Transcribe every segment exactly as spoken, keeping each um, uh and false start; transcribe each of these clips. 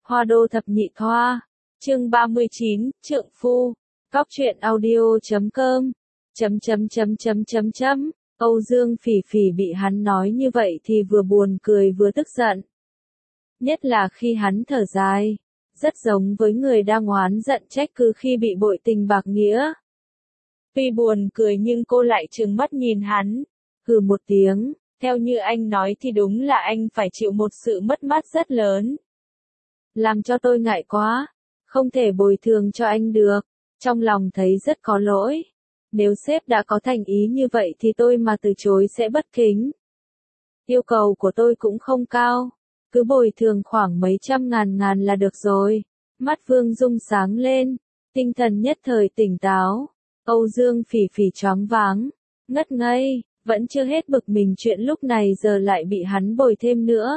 Hoa đô thập nhị thoa. Chương ba mươi chín, trượng phu. Cóc truyện audio chấm com. Chấm chấm chấm chấm chấm chấm. Âu Dương Phỉ Phỉ bị hắn nói như vậy thì vừa buồn cười vừa tức giận. Nhất là khi hắn thở dài. Rất giống với người đang oán giận trách cứ khi bị bội tình bạc nghĩa. Tuy buồn cười nhưng cô lại trừng mắt nhìn hắn. Hừ một tiếng, theo như anh nói thì đúng là anh phải chịu một sự mất mát rất lớn. Làm cho tôi ngại quá, không thể bồi thường cho anh được, trong lòng thấy rất có lỗi. Nếu sếp đã có thành ý như vậy thì tôi mà từ chối sẽ bất kính. Yêu cầu của tôi cũng không cao, cứ bồi thường khoảng mấy trăm ngàn ngàn là được rồi. Mắt Vương Dung sáng lên, tinh thần nhất thời tỉnh táo. Âu Dương Phỉ Phỉ choáng váng, ngất ngây, vẫn chưa hết bực mình chuyện lúc này giờ lại bị hắn bồi thêm nữa.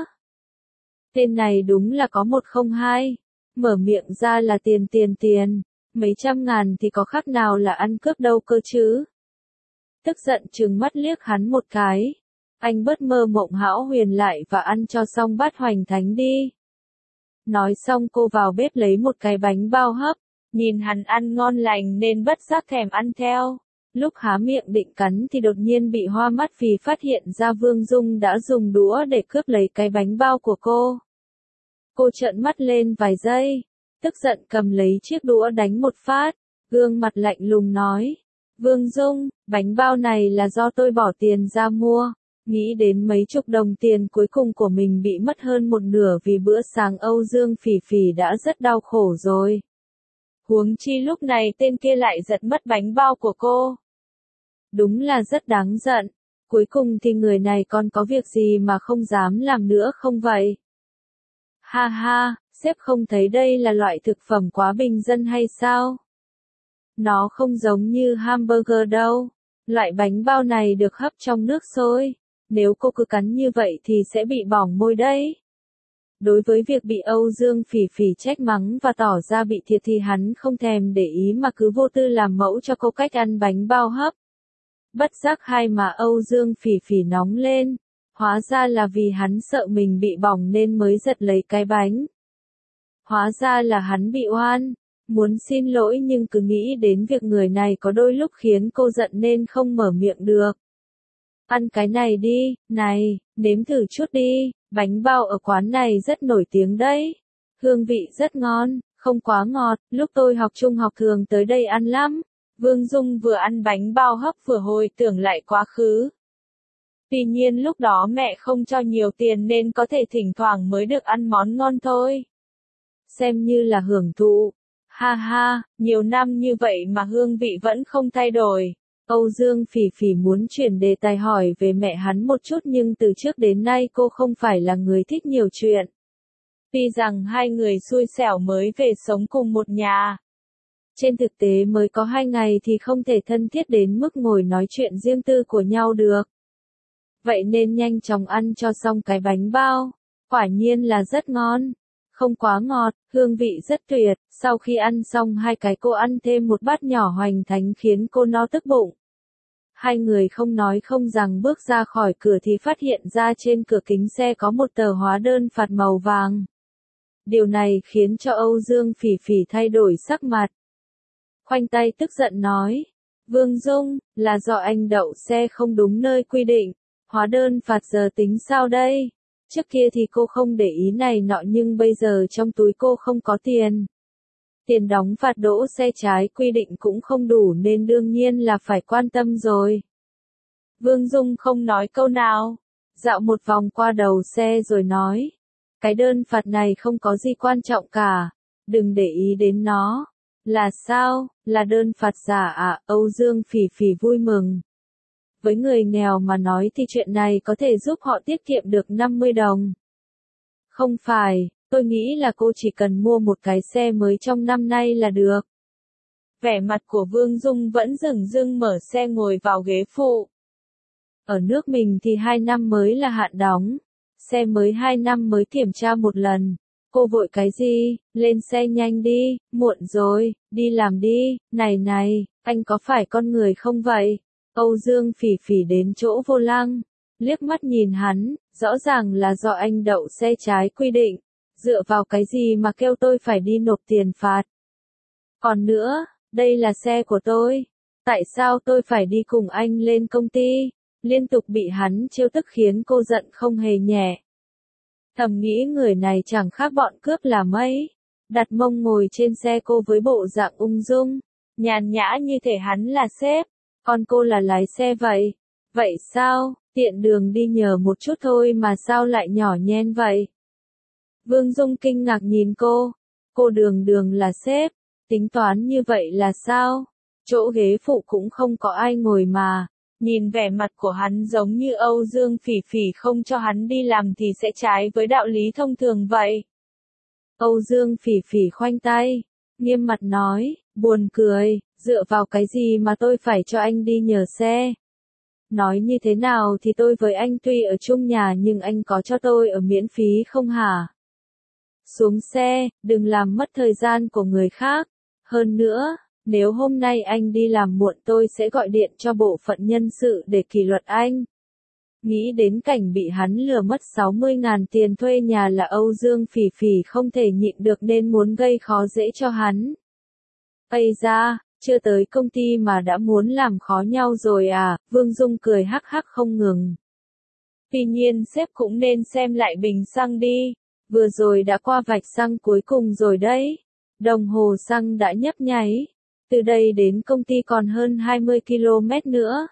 Tên này đúng là có một không hai, mở miệng ra là tiền tiền tiền, mấy trăm ngàn thì có khác nào là ăn cướp đâu cơ chứ. Tức giận trừng mắt liếc hắn một cái, anh bớt mơ mộng hão huyền lại và ăn cho xong bát hoành thánh đi. Nói xong cô vào bếp lấy một cái bánh bao hấp, nhìn hắn ăn ngon lành nên bất giác thèm ăn theo. Lúc há miệng định cắn thì đột nhiên bị hoa mắt vì phát hiện ra Vương Dung đã dùng đũa để cướp lấy cái bánh bao của cô. Cô trợn mắt lên vài giây, tức giận cầm lấy chiếc đũa đánh một phát, gương mặt lạnh lùng nói. Vương Dung, bánh bao này là do tôi bỏ tiền ra mua, nghĩ đến mấy chục đồng tiền cuối cùng của mình bị mất hơn một nửa vì bữa sáng Âu Dương Phỉ Phỉ đã rất đau khổ rồi. Huống chi lúc này tên kia lại giật mất bánh bao của cô. Đúng là rất đáng giận, cuối cùng thì người này còn có việc gì mà không dám làm nữa không vậy? Ha ha, sếp không thấy đây là loại thực phẩm quá bình dân hay sao? Nó không giống như hamburger đâu, loại bánh bao này được hấp trong nước sôi, nếu cô cứ cắn như vậy thì sẽ bị bỏng môi đấy. Đối với việc bị Âu Dương Phỉ Phỉ trách mắng và tỏ ra bị thiệt thì hắn không thèm để ý mà cứ vô tư làm mẫu cho cô cách ăn bánh bao hấp. Bất giác hai má Âu Dương Phỉ Phỉ nóng lên, hóa ra là vì hắn sợ mình bị bỏng nên mới giật lấy cái bánh. Hóa ra là hắn bị oan, muốn xin lỗi nhưng cứ nghĩ đến việc người này có đôi lúc khiến cô giận nên không mở miệng được. Ăn cái này đi, này, nếm thử chút đi, bánh bao ở quán này rất nổi tiếng đấy. Hương vị rất ngon, không quá ngọt, lúc tôi học trung học thường tới đây ăn lắm. Vương Dung vừa ăn bánh bao hấp vừa hồi tưởng lại quá khứ. Tuy nhiên lúc đó mẹ không cho nhiều tiền nên có thể thỉnh thoảng mới được ăn món ngon thôi. Xem như là hưởng thụ. Ha ha, nhiều năm như vậy mà hương vị vẫn không thay đổi. Âu Dương Phỉ Phỉ muốn chuyển đề tài hỏi về mẹ hắn một chút nhưng từ trước đến nay cô không phải là người thích nhiều chuyện. Tuy rằng hai người xui xẻo mới về sống cùng một nhà. Trên thực tế mới có hai ngày thì không thể thân thiết đến mức ngồi nói chuyện riêng tư của nhau được. Vậy nên nhanh chóng ăn cho xong cái bánh bao. Quả nhiên là rất ngon. Không quá ngọt, hương vị rất tuyệt. Sau khi ăn xong hai cái cô ăn thêm một bát nhỏ hoành thánh khiến cô no tức bụng. Hai người không nói không rằng bước ra khỏi cửa thì phát hiện ra trên cửa kính xe có một tờ hóa đơn phạt màu vàng. Điều này khiến cho Âu Dương Phỉ Phỉ thay đổi sắc mặt. Khoanh tay tức giận nói. Vương Dung, là do anh đậu xe không đúng nơi quy định. Hóa đơn phạt giờ tính sao đây? Trước kia thì cô không để ý này nọ nhưng bây giờ trong túi cô không có tiền. Tiền đóng phạt đỗ xe trái quy định cũng không đủ nên đương nhiên là phải quan tâm rồi. Vương Dung không nói câu nào. Dạo một vòng qua đầu xe rồi nói. Cái đơn phạt này không có gì quan trọng cả. Đừng để ý đến nó. Là sao? Là đơn phạt giả à? Âu Dương Phỉ Phỉ vui mừng. Với người nghèo mà nói thì chuyện này có thể giúp họ tiết kiệm được năm mươi đồng. Không phải, tôi nghĩ là cô chỉ cần mua một cái xe mới trong năm nay là được. Vẻ mặt của Vương Dung vẫn dửng dưng mở xe ngồi vào ghế phụ. Ở nước mình thì hai năm mới là hạn đóng. Xe mới hai năm mới kiểm tra một lần. Cô vội cái gì, lên xe nhanh đi, muộn rồi, đi làm đi, này này, anh có phải con người không vậy? Âu Dương Phỉ Phỉ đến chỗ vô lăng, liếc mắt nhìn hắn, rõ ràng là do anh đậu xe trái quy định, Dựa vào cái gì mà kêu tôi phải đi nộp tiền phạt? Còn nữa, đây là xe của tôi. Tại sao tôi phải đi cùng anh lên công ty? Liên tục bị hắn trêu tức khiến cô giận không hề nhẹ. Thầm nghĩ người này chẳng khác bọn cướp là mấy. Đặt mông ngồi trên xe cô với bộ dạng ung dung, nhàn nhã như thể hắn là sếp, còn cô là lái xe vậy. Vậy sao, tiện đường đi nhờ một chút thôi mà sao lại nhỏ nhen vậy? Vương Dung kinh ngạc nhìn cô. Cô đường đường là sếp, tính toán như vậy là sao? Chỗ ghế phụ cũng không có ai ngồi mà. Nhìn vẻ mặt của hắn giống như Âu Dương Phỉ Phỉ không cho hắn đi làm thì sẽ trái với đạo lý thông thường vậy. Âu Dương Phỉ Phỉ khoanh tay, nghiêm mặt nói, buồn cười, dựa vào cái gì mà tôi phải cho anh đi nhờ xe? Nói như thế nào thì tôi với anh tuy ở chung nhà nhưng anh có cho tôi ở miễn phí không hả? Xuống xe, đừng làm mất thời gian của người khác. Hơn nữa, nếu hôm nay anh đi làm muộn tôi sẽ gọi điện cho bộ phận nhân sự để kỷ luật anh. Nghĩ đến cảnh bị hắn lừa mất sáu mươi ngàn tiền thuê nhà là Âu Dương Phỉ Phỉ không thể nhịn được nên muốn gây khó dễ cho hắn. Ây da, chưa tới công ty mà đã muốn làm khó nhau rồi à, Vương Dung cười hắc hắc không ngừng. Tuy nhiên sếp cũng nên xem lại bình xăng đi, vừa rồi đã qua vạch xăng cuối cùng rồi đấy. Đồng hồ xăng đã nhấp nháy, từ đây đến công ty còn hơn hai mươi ki lô mét nữa.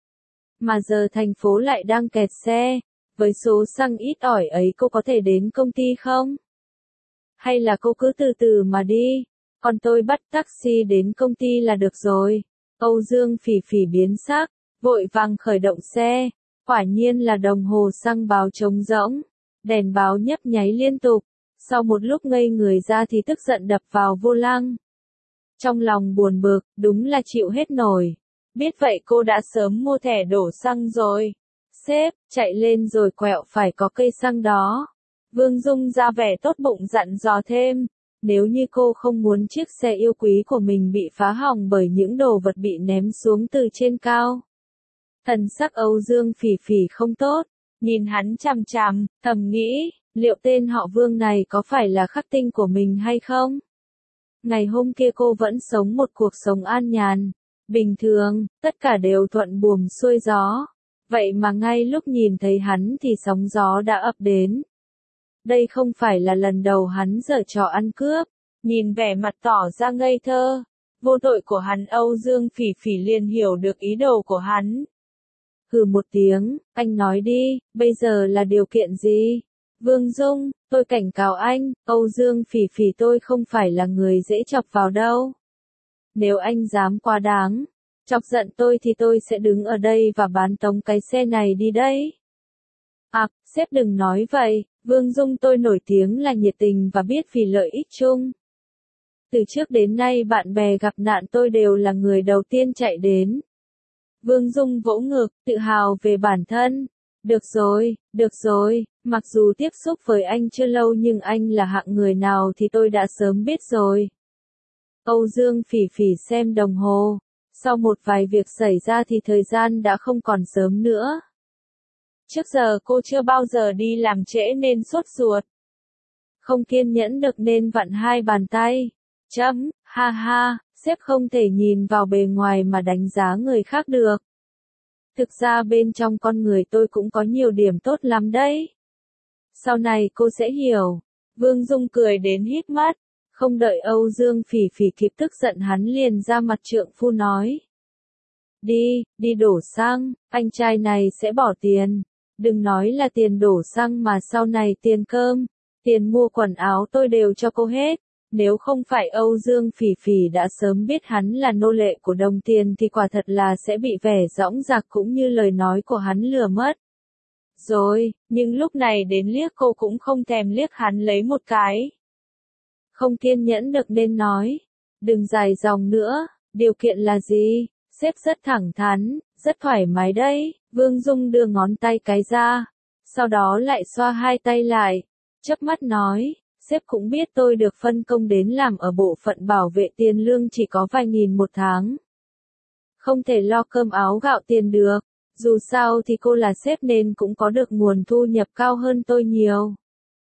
Mà giờ thành phố lại đang kẹt xe, với số xăng ít ỏi ấy cô có thể đến công ty không? Hay là cô cứ từ từ mà đi, còn tôi bắt taxi đến công ty là được rồi. Âu Dương Phỉ Phỉ biến sắc, vội vàng khởi động xe, quả nhiên là đồng hồ xăng báo trống rỗng, đèn báo nhấp nháy liên tục, sau một lúc ngây người ra thì tức giận đập vào vô lăng. Trong lòng buồn bực, đúng là chịu hết nổi. Biết vậy cô đã sớm mua thẻ đổ xăng rồi. Sếp, chạy lên rồi quẹo phải có cây xăng đó. Vương Dung ra vẻ tốt bụng dặn dò thêm. Nếu như cô không muốn chiếc xe yêu quý của mình bị phá hỏng bởi những đồ vật bị ném xuống từ trên cao. Thần sắc Âu Dương Phỉ Phỉ không tốt. Nhìn hắn chằm chằm, thầm nghĩ, liệu tên họ Vương này có phải là khắc tinh của mình hay không? Ngày hôm kia cô vẫn sống một cuộc sống an nhàn, bình thường, tất cả đều thuận buồm xuôi gió. Vậy mà ngay lúc nhìn thấy hắn thì sóng gió đã ập đến. Đây không phải là lần đầu hắn giở trò ăn cướp. Nhìn vẻ mặt tỏ ra ngây thơ, vô tội của hắn, Âu Dương Phỉ Phỉ liền hiểu được ý đồ của hắn. Hừ một tiếng, anh nói đi, bây giờ là điều kiện gì? Vương Dung, tôi cảnh cáo anh, Âu Dương Phỉ Phỉ tôi không phải là người dễ chọc vào đâu. Nếu anh dám quá đáng, chọc giận tôi thì tôi sẽ đứng ở đây và bán tống cái xe này đi đấy. À, sếp đừng nói vậy, Vương Dung tôi nổi tiếng là nhiệt tình và biết vì lợi ích chung. Từ trước đến nay bạn bè gặp nạn tôi đều là người đầu tiên chạy đến. Vương Dung vỗ ngực, tự hào về bản thân. Được rồi, được rồi, mặc dù tiếp xúc với anh chưa lâu nhưng anh là hạng người nào thì tôi đã sớm biết rồi. Âu Dương Phỉ Phỉ xem đồng hồ. Sau một vài việc xảy ra thì thời gian đã không còn sớm nữa. Trước giờ cô chưa bao giờ đi làm trễ nên sốt ruột. Không kiên nhẫn được nên vặn hai bàn tay. Chấm, ha ha, sếp không thể nhìn vào bề ngoài mà đánh giá người khác được. Thực ra bên trong con người tôi cũng có nhiều điểm tốt lắm đấy. Sau này cô sẽ hiểu. Vương Dung cười đến hít mắt. Không đợi Âu Dương Phỉ Phỉ kịp tức giận hắn liền ra mặt trượng phu nói. Đi, đi đổ xăng, anh trai này sẽ bỏ tiền. Đừng nói là tiền đổ xăng mà sau này tiền cơm, tiền mua quần áo tôi đều cho cô hết. Nếu không phải Âu Dương Phỉ Phỉ đã sớm biết hắn là nô lệ của đồng tiền thì quả thật là sẽ bị vẻ dõng dạc cũng như lời nói của hắn lừa mất. Rồi, nhưng lúc này đến liếc cô cũng không thèm liếc hắn lấy một cái. Không kiên nhẫn được nên nói. Đừng dài dòng nữa, điều kiện là gì? Sếp rất thẳng thắn, rất thoải mái đấy. Vương Dung đưa ngón tay cái ra. Sau đó lại xoa hai tay lại. Chớp mắt nói. Sếp cũng biết tôi được phân công đến làm ở bộ phận bảo vệ tiền lương chỉ có vài nghìn một tháng. Không thể lo cơm áo gạo tiền được. Dù sao thì cô là sếp nên cũng có được nguồn thu nhập cao hơn tôi nhiều.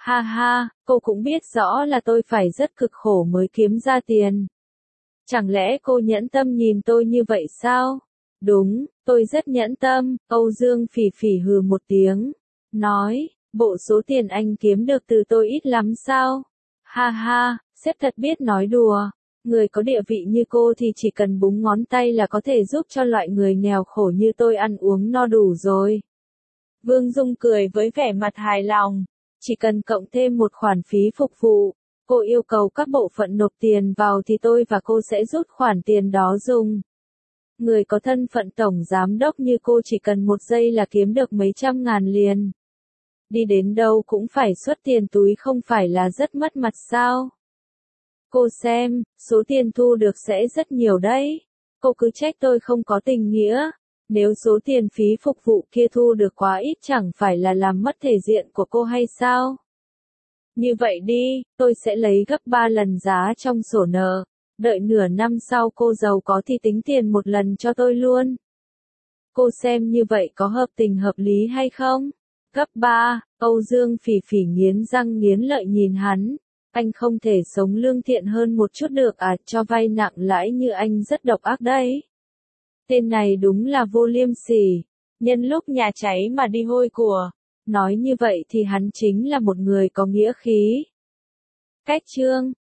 Ha ha, cô cũng biết rõ là tôi phải rất cực khổ mới kiếm ra tiền. Chẳng lẽ cô nhẫn tâm nhìn tôi như vậy sao? Đúng, tôi rất nhẫn tâm, Âu Dương Phỉ Phỉ hừ một tiếng, nói, bộ số tiền anh kiếm được từ tôi ít lắm sao? Ha ha, sếp thật biết nói đùa, người có địa vị như cô thì chỉ cần búng ngón tay là có thể giúp cho loại người nghèo khổ như tôi ăn uống no đủ rồi. Vương Dung cười với vẻ mặt hài lòng, chỉ cần cộng thêm một khoản phí phục vụ, cô yêu cầu các bộ phận nộp tiền vào thì tôi và cô sẽ rút khoản tiền đó dùng. Người có thân phận tổng giám đốc như cô chỉ cần một giây là kiếm được mấy trăm ngàn liền. Đi đến đâu cũng phải xuất tiền túi không phải là rất mất mặt sao? Cô xem, số tiền thu được sẽ rất nhiều đấy. Cô cứ trách tôi không có tình nghĩa. Nếu số tiền phí phục vụ kia thu được quá ít chẳng phải là làm mất thể diện của cô hay sao? Như vậy đi, tôi sẽ lấy gấp ba lần giá trong sổ nợ. Đợi nửa năm sau cô giàu có thì tính tiền một lần cho tôi luôn. Cô xem như vậy có hợp tình hợp lý hay không? Gấp ba, Âu Dương Phỉ Phỉ nghiến răng nghiến lợi nhìn hắn. Anh không thể sống lương thiện hơn một chút được à, cho vay nặng lãi như anh rất độc ác đấy. Tên này đúng là vô liêm sỉ, nhân lúc nhà cháy mà đi hôi của. Nói như vậy thì hắn chính là một người có nghĩa khí. Cách chương